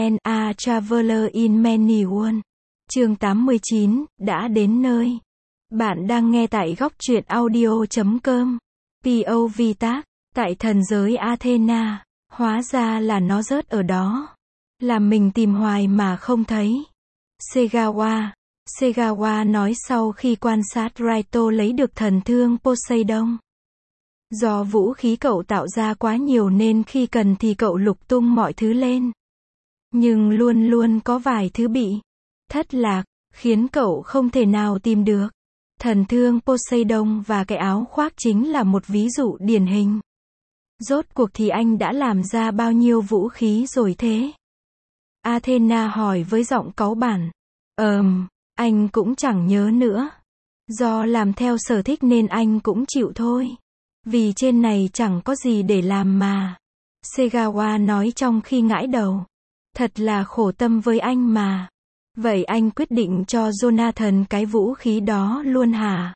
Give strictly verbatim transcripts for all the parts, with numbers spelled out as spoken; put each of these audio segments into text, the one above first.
vn, A Traveler in Many Worlds. Chương tám mươi chín, đã đến nơi. Bạn đang nghe tại góc truyện audio chấm com. pê ô vê tác, tại thần giới Athena, hóa ra là nó rớt ở đó. Làm mình tìm hoài mà không thấy. Segawa. Segawa nói sau khi quan sát Raito lấy được thần thương Poseidon. Do vũ khí cậu tạo ra quá nhiều nên khi cần thì cậu lục tung mọi thứ lên. Nhưng luôn luôn có vài thứ bị thất lạc, khiến cậu không thể nào tìm được. Thần thương Poseidon và cái áo khoác chính là một ví dụ điển hình. Rốt cuộc thì anh đã làm ra bao nhiêu vũ khí rồi thế? Athena hỏi với giọng cáu bẳn. Ờm, anh cũng chẳng nhớ nữa. Do làm theo sở thích nên anh cũng chịu thôi. Vì trên này chẳng có gì để làm mà. Segawa nói trong khi ngãi đầu. Thật là khổ tâm với anh mà. Vậy anh quyết định cho Jonathan cái vũ khí đó luôn hả?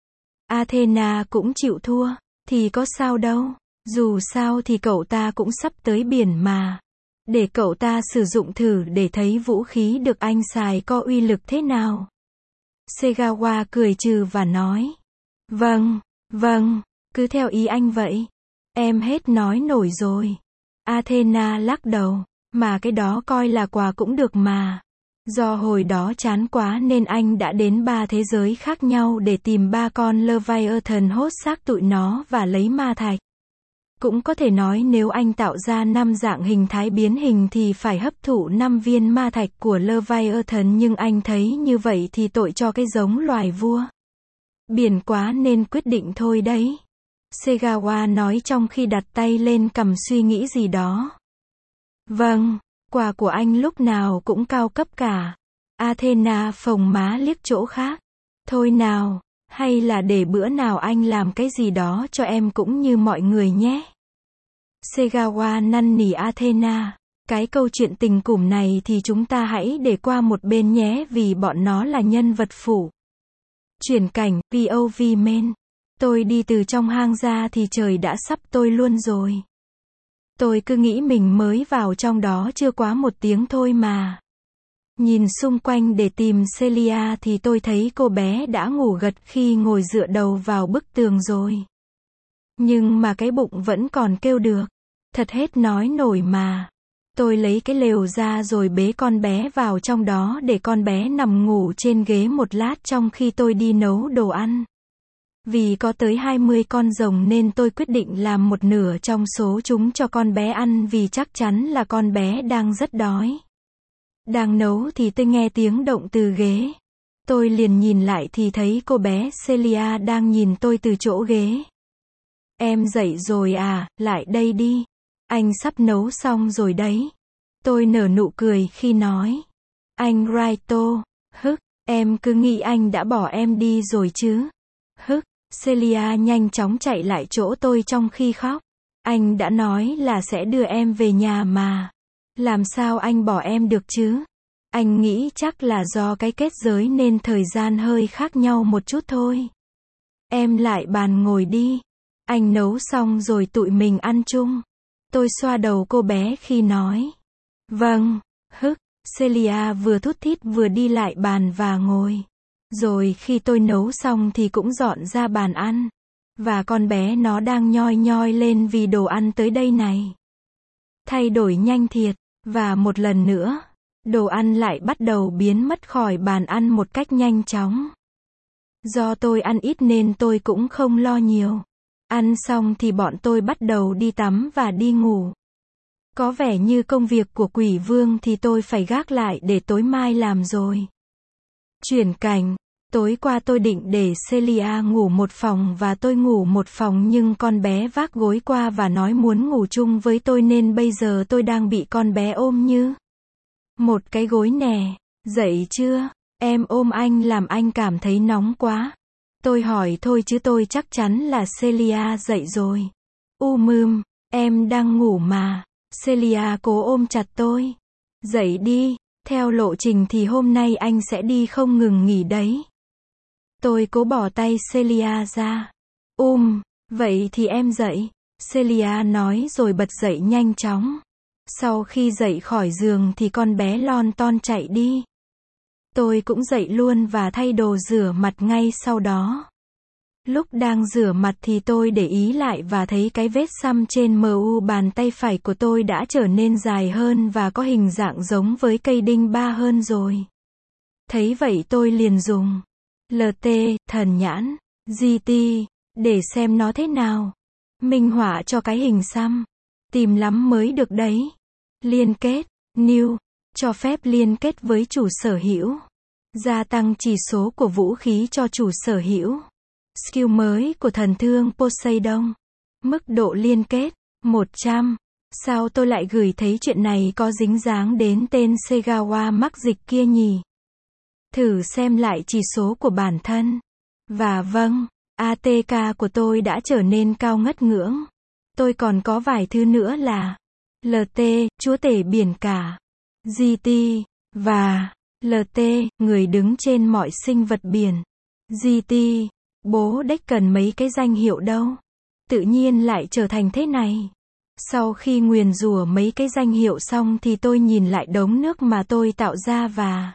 Athena cũng chịu thua. Thì có sao đâu. Dù sao thì cậu ta cũng sắp tới biển mà. Để cậu ta sử dụng thử để thấy vũ khí được anh xài có uy lực thế nào. Segawa cười trừ và nói. Vâng, vâng, cứ theo ý anh vậy. Em hết nói nổi rồi. Athena lắc đầu. Mà cái đó coi là quà cũng được mà. Do hồi đó chán quá nên anh đã đến ba thế giới khác nhau để tìm ba con Leviathan hốt xác tụi nó và lấy ma thạch. Cũng có thể nói nếu anh tạo ra năm dạng hình thái biến hình thì phải hấp thụ năm viên ma thạch của Leviathan, nhưng anh thấy như vậy thì tội cho cái giống loài vua biển quá nên quyết định thôi đấy. Segawa nói trong khi đặt tay lên cằm suy nghĩ gì đó. Vâng, quà của anh lúc nào cũng cao cấp cả. Athena phồng má liếc chỗ khác. Thôi nào, hay là để bữa nào anh làm cái gì đó cho em cũng như mọi người nhé. Segawa năn nỉ Athena. Cái câu chuyện tình cùm này thì chúng ta hãy để qua một bên nhé vì bọn nó là nhân vật phụ. Chuyển cảnh, pê ô vê main. Tôi đi từ trong hang ra thì trời đã sắp tối luôn rồi. Tôi cứ nghĩ mình mới vào trong đó chưa quá một tiếng thôi mà. Nhìn xung quanh để tìm Celia thì tôi thấy cô bé đã ngủ gật khi ngồi dựa đầu vào bức tường rồi. Nhưng mà cái bụng vẫn còn kêu được. Thật hết nói nổi mà. Tôi lấy cái lều ra rồi bế con bé vào trong đó để con bé nằm ngủ trên ghế một lát trong khi tôi đi nấu đồ ăn. Vì có tới hai mươi con rồng nên tôi quyết định làm một nửa trong số chúng cho con bé ăn vì chắc chắn là con bé đang rất đói. Đang nấu thì tôi nghe tiếng động từ ghế. Tôi liền nhìn lại thì thấy cô bé Celia đang nhìn tôi từ chỗ ghế. Em dậy rồi à, lại đây đi. Anh sắp nấu xong rồi đấy. Tôi nở nụ cười khi nói. Anh Raito, hức, em cứ nghĩ anh đã bỏ em đi rồi chứ. Hức, Celia nhanh chóng chạy lại chỗ tôi trong khi khóc. Anh đã nói là sẽ đưa em về nhà mà. Làm sao anh bỏ em được chứ? Anh nghĩ chắc là do cái kết giới nên thời gian hơi khác nhau một chút thôi. Em lại bàn ngồi đi. Anh nấu xong rồi tụi mình ăn chung. Tôi xoa đầu cô bé khi nói. Vâng, hức, Celia vừa thút thít vừa đi lại bàn và ngồi. Rồi khi tôi nấu xong thì cũng dọn ra bàn ăn. Và con bé nó đang nhoi nhoi lên vì đồ ăn tới đây này. Thay đổi nhanh thiệt. Và một lần nữa, đồ ăn lại bắt đầu biến mất khỏi bàn ăn một cách nhanh chóng. Do tôi ăn ít nên tôi cũng không lo nhiều. Ăn xong thì bọn tôi bắt đầu đi tắm và đi ngủ. Có vẻ như công việc của quỷ vương thì tôi phải gác lại để tối mai làm rồi. Chuyển cảnh, tối qua tôi định để Celia ngủ một phòng và tôi ngủ một phòng nhưng con bé vác gối qua và nói muốn ngủ chung với tôi nên bây giờ tôi đang bị con bé ôm như một cái gối nè. Dậy chưa? Em ôm anh làm anh cảm thấy nóng quá. Tôi hỏi thôi chứ tôi chắc chắn là Celia dậy rồi. U mưm, em đang ngủ mà. Celia cố ôm chặt tôi. Dậy đi, theo lộ trình thì hôm nay anh sẽ đi không ngừng nghỉ đấy. Tôi cố bỏ tay Celia ra. Um, vậy thì em dậy. Celia nói rồi bật dậy nhanh chóng. Sau khi dậy khỏi giường thì con bé lon ton chạy đi. Tôi cũng dậy luôn và thay đồ rửa mặt ngay sau đó. Lúc đang rửa mặt thì tôi để ý lại và thấy cái vết xăm trên mu bàn tay phải của tôi đã trở nên dài hơn và có hình dạng giống với cây đinh ba hơn rồi. Thấy vậy tôi liền dùng lờ tê, thần nhãn, giê tê, để xem nó thế nào. Minh họa cho cái hình xăm. Tìm lắm mới được đấy. Liên kết, new, cho phép liên kết với chủ sở hữu. Gia tăng chỉ số của vũ khí cho chủ sở hữu. Skill mới của thần thương Poseidon. Mức độ liên kết, một trăm. Sao tôi lại gửi thấy chuyện này có dính dáng đến tên Segawa mắc dịch kia nhỉ? Thử xem lại chỉ số của bản thân. Và vâng, a tê ca của tôi đã trở nên cao ngất ngưỡng. Tôi còn có vài thứ nữa là lờ tê, chúa tể biển cả, giê tê, và lờ tê, người đứng trên mọi sinh vật biển. giê tê, bố đếch cần mấy cái danh hiệu đâu. Tự nhiên lại trở thành thế này. Sau khi nguyền rủa mấy cái danh hiệu xong thì tôi nhìn lại đống nước mà tôi tạo ra và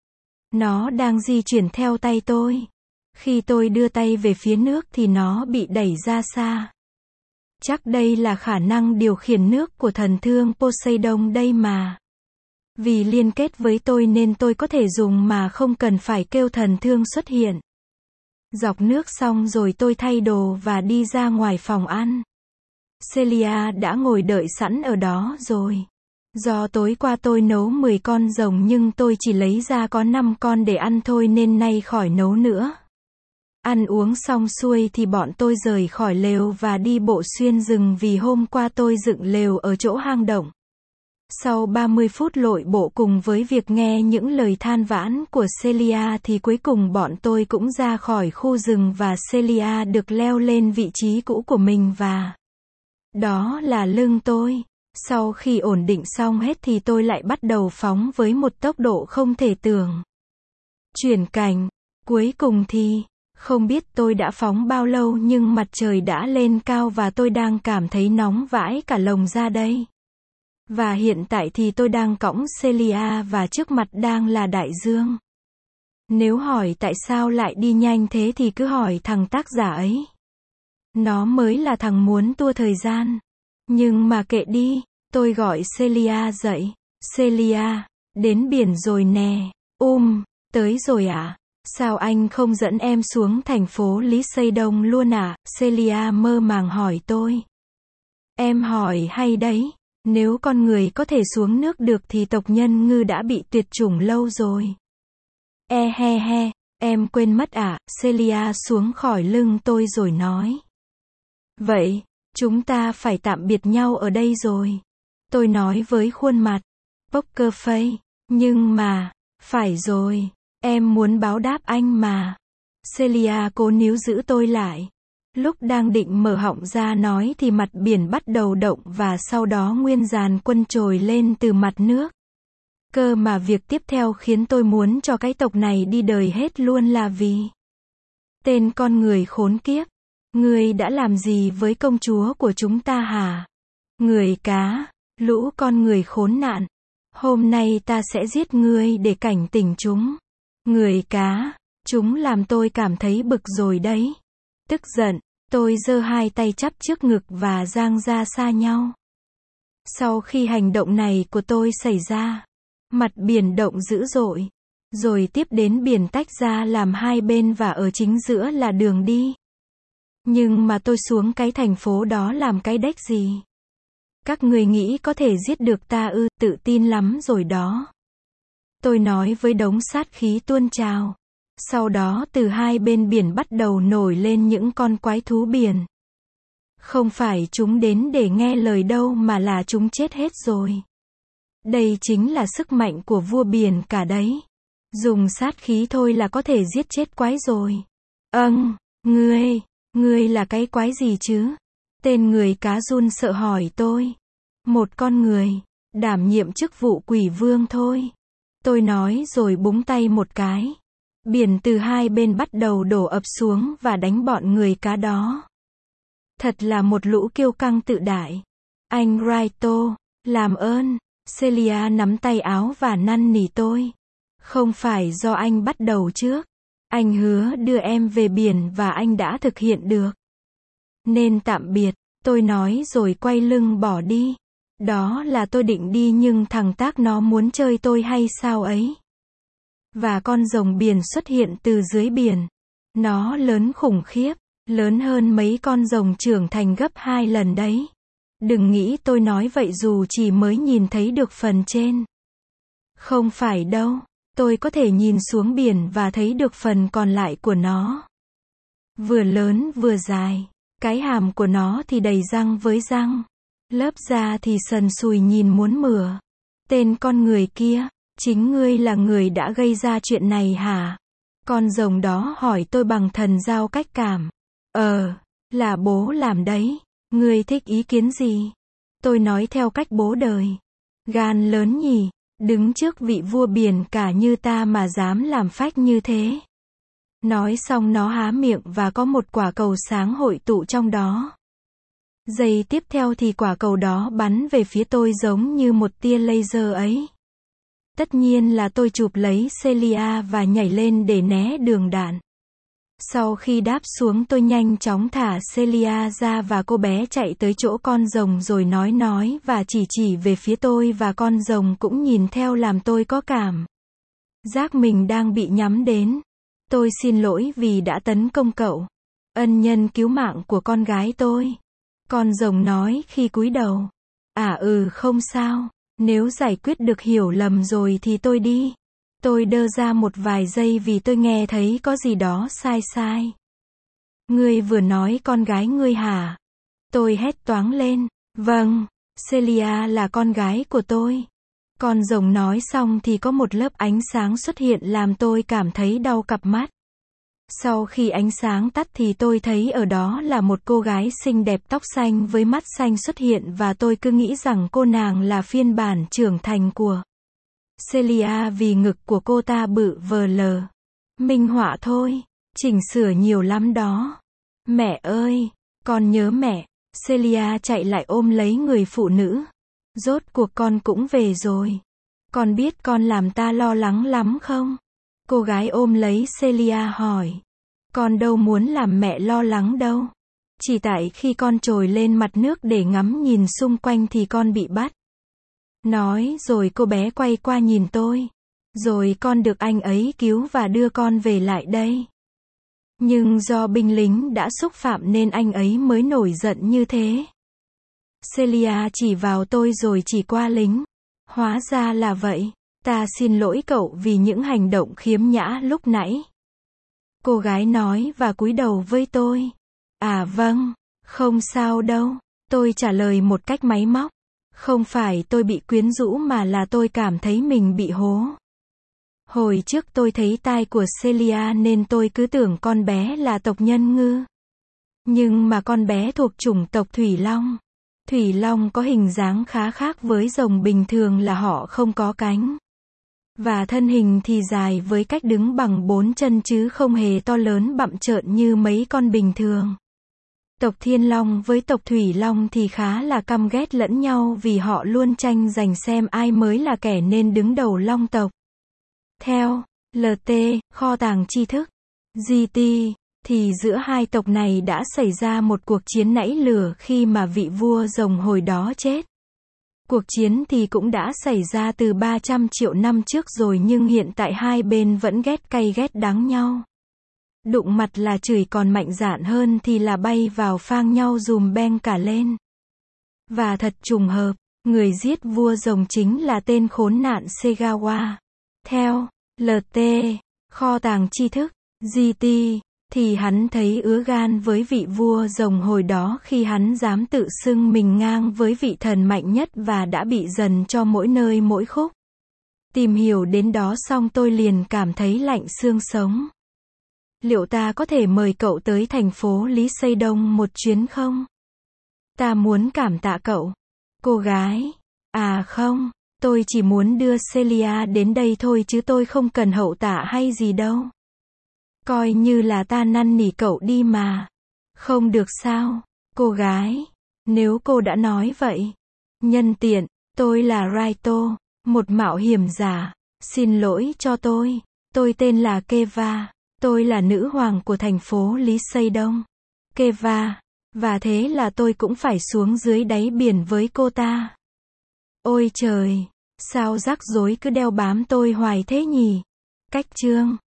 nó đang di chuyển theo tay tôi. Khi tôi đưa tay về phía nước thì nó bị đẩy ra xa. Chắc đây là khả năng điều khiển nước của thần thương Poseidon đây mà. Vì liên kết với tôi nên tôi có thể dùng mà không cần phải kêu thần thương xuất hiện. Dọc nước xong rồi tôi thay đồ và đi ra ngoài phòng ăn. Celia đã ngồi đợi sẵn ở đó rồi. Do tối qua tôi nấu mười con rồng nhưng tôi chỉ lấy ra có năm con để ăn thôi nên nay khỏi nấu nữa. Ăn uống xong xuôi thì bọn tôi rời khỏi lều và đi bộ xuyên rừng vì hôm qua tôi dựng lều ở chỗ hang động. Sau ba mươi phút lội bộ cùng với việc nghe những lời than vãn của Celia thì cuối cùng bọn tôi cũng ra khỏi khu rừng và Celia được leo lên vị trí cũ của mình và đó là lưng tôi. Sau khi ổn định xong hết thì tôi lại bắt đầu phóng với một tốc độ không thể tưởng. Chuyển cảnh. Cuối cùng thì không biết tôi đã phóng bao lâu nhưng mặt trời đã lên cao và tôi đang cảm thấy nóng vãi cả lồng ra đây. Và hiện tại thì tôi đang cõng Celia và trước mặt đang là đại dương. Nếu hỏi tại sao lại đi nhanh thế thì cứ hỏi thằng tác giả ấy. Nó mới là thằng muốn tua thời gian. Nhưng mà kệ đi, tôi gọi Celia dậy. Celia, đến biển rồi nè. Um, tới rồi à? Sao anh không dẫn em xuống thành phố Lý Xây Đông luôn à? Celia mơ màng hỏi tôi. Em hỏi hay đấy. Nếu con người có thể xuống nước được thì tộc nhân ngư đã bị tuyệt chủng lâu rồi. E he he, em quên mất à? Celia xuống khỏi lưng tôi rồi nói. Vậy, chúng ta phải tạm biệt nhau ở đây rồi. Tôi nói với khuôn mặt poker face. Nhưng mà, phải rồi, em muốn báo đáp anh mà. Celia cố níu giữ tôi lại. Lúc đang định mở họng ra nói thì mặt biển bắt đầu động và sau đó nguyên dàn quân trồi lên từ mặt nước. Cơ mà việc tiếp theo khiến tôi muốn cho cái tộc này đi đời hết luôn là vì tên con người khốn kiếp. Ngươi đã làm gì với công chúa của chúng ta hả? Người cá, lũ con người khốn nạn. Hôm nay ta sẽ giết ngươi để cảnh tỉnh chúng. Người cá, chúng làm tôi cảm thấy bực rồi đấy. Tức giận, tôi giơ hai tay chắp trước ngực và giang ra xa nhau. Sau khi hành động này của tôi xảy ra, mặt biển động dữ dội. Rồi tiếp đến biển tách ra làm hai bên và ở chính giữa là đường đi. Nhưng mà tôi xuống cái thành phố đó làm cái đếch gì? Các người nghĩ có thể giết được ta ư? Tự tin lắm rồi đó. Tôi nói với đống sát khí tuôn trào. Sau đó từ hai bên biển bắt đầu nổi lên những con quái thú biển. Không phải chúng đến để nghe lời đâu mà là chúng chết hết rồi. Đây chính là sức mạnh của vua biển cả đấy. Dùng sát khí thôi là có thể giết chết quái rồi. Âng, ngươi, ngươi là cái quái gì chứ? Tên người cá run sợ hỏi tôi. Một con người, đảm nhiệm chức vụ quỷ vương thôi. Tôi nói rồi búng tay một cái. Biển từ hai bên bắt đầu đổ ập xuống và đánh bọn người cá đó. Thật là một lũ kiêu căng tự đại. Anh Raito, Làm ơn. Celia nắm tay áo và năn nỉ tôi. Không phải do anh bắt đầu trước. Anh hứa đưa em về biển và anh đã thực hiện được. Nên tạm biệt, tôi nói rồi quay lưng bỏ đi. Đó là tôi định đi nhưng thằng tác nó muốn chơi tôi hay sao ấy. Và con rồng biển xuất hiện từ dưới biển. Nó lớn khủng khiếp, lớn hơn mấy con rồng trưởng thành gấp hai lần đấy. Đừng nghĩ tôi nói vậy dù chỉ mới nhìn thấy được phần trên. Không phải đâu, tôi có thể nhìn xuống biển và thấy được phần còn lại của nó. Vừa lớn vừa dài, cái hàm của nó thì đầy răng với răng. Lớp da thì sần sùi nhìn muốn mửa. Tên con người kia, chính ngươi là người đã gây ra chuyện này hả? Con rồng đó hỏi tôi bằng thần giao cách cảm. Ờ, là bố làm đấy. Ngươi thích ý kiến gì? Tôi nói theo cách bố đời. Gan lớn nhỉ, đứng trước vị vua biển cả như ta mà dám làm phách như thế. Nói xong nó há miệng và có một quả cầu sáng hội tụ trong đó. Giây tiếp theo thì quả cầu đó bắn về phía tôi giống như một tia laser ấy. Tất nhiên là tôi chụp lấy Celia và nhảy lên để né đường đạn. Sau khi đáp xuống tôi nhanh chóng thả Celia ra và cô bé chạy tới chỗ con rồng rồi nói nói và chỉ chỉ về phía tôi và con rồng cũng nhìn theo làm tôi có cảm giác mình đang bị nhắm đến. Tôi xin lỗi vì đã tấn công cậu. Ân nhân cứu mạng của con gái tôi. Con rồng nói khi cúi đầu. À ừ không sao, nếu giải quyết được hiểu lầm rồi thì tôi đi. Tôi đơ ra một vài giây vì tôi nghe thấy có gì đó sai sai. Ngươi vừa nói con gái ngươi hả? Tôi hét toáng lên. Vâng, Celia là con gái của tôi. Con rồng nói xong thì có một lớp ánh sáng xuất hiện làm tôi cảm thấy đau cặp mắt. Sau khi ánh sáng tắt thì tôi thấy ở đó là một cô gái xinh đẹp tóc xanh với mắt xanh xuất hiện và tôi cứ nghĩ rằng cô nàng là phiên bản trưởng thành của Celia vì ngực của cô ta bự vờ lờ. Minh họa thôi, chỉnh sửa nhiều lắm đó. Mẹ ơi, con nhớ mẹ. Celia chạy lại ôm lấy người phụ nữ. Rốt cuộc con cũng về rồi. Con biết con làm ta lo lắng lắm không? Cô gái ôm lấy Celia hỏi. Con đâu muốn làm mẹ lo lắng đâu. Chỉ tại khi con trồi lên mặt nước để ngắm nhìn xung quanh thì con bị bắt. Nói rồi cô bé quay qua nhìn tôi. Rồi con được anh ấy cứu và đưa con về lại đây. Nhưng do binh lính đã xúc phạm nên anh ấy mới nổi giận như thế. Celia chỉ vào tôi rồi chỉ qua lính. Hóa ra là vậy. Ta xin lỗi cậu vì những hành động khiếm nhã lúc nãy. Cô gái nói và cúi đầu với tôi. À vâng, không sao đâu. Tôi trả lời một cách máy móc. Không phải tôi bị quyến rũ mà là tôi cảm thấy mình bị hố. Hồi trước tôi thấy tai của Celia nên tôi cứ tưởng con bé là tộc nhân ngư. Nhưng mà con bé thuộc chủng tộc Thủy Long. Thủy Long có hình dáng khá khác với rồng bình thường là họ không có cánh. Và thân hình thì dài với cách đứng bằng bốn chân chứ không hề to lớn bặm trợn như mấy con bình thường. Tộc Thiên Long với tộc Thủy Long thì khá là căm ghét lẫn nhau vì họ luôn tranh giành xem ai mới là kẻ nên đứng đầu Long tộc. Theo lờ tê, kho tàng tri thức, giê tê, thì giữa hai tộc này đã xảy ra một cuộc chiến nảy lửa khi mà vị vua rồng hồi đó chết. Cuộc chiến thì cũng đã xảy ra từ ba trăm triệu năm trước rồi nhưng hiện tại hai bên vẫn ghét cay ghét đắng nhau. Đụng mặt là chửi còn mạnh dạn hơn thì là bay vào phang nhau dùm beng cả lên. Và thật trùng hợp, người giết vua rồng chính là tên khốn nạn Segawa. Theo lờ tê, kho tàng tri thức, giê tê, thì hắn thấy ứa gan với vị vua rồng hồi đó khi hắn dám tự xưng mình ngang với vị thần mạnh nhất và đã bị dần cho mỗi nơi mỗi khúc. Tìm hiểu đến đó xong tôi liền cảm thấy lạnh xương sống. Liệu ta có thể mời cậu tới thành phố Lý Xây Đông một chuyến không? Ta muốn cảm tạ cậu. Cô gái. À không, tôi chỉ muốn đưa Celia đến đây thôi chứ tôi không cần hậu tạ hay gì đâu. Coi như là ta năn nỉ cậu đi mà. Không được sao, cô gái. Nếu cô đã nói vậy. Nhân tiện, Tôi là Raito, một mạo hiểm giả. Xin lỗi cho tôi. Tôi tên là Keva. Tôi là nữ hoàng của thành phố Lý Xây Đông. Keva. Và thế là tôi cũng phải xuống dưới đáy biển với cô ta. Ôi trời, sao rắc rối cứ đeo bám tôi hoài thế nhỉ? Cách chương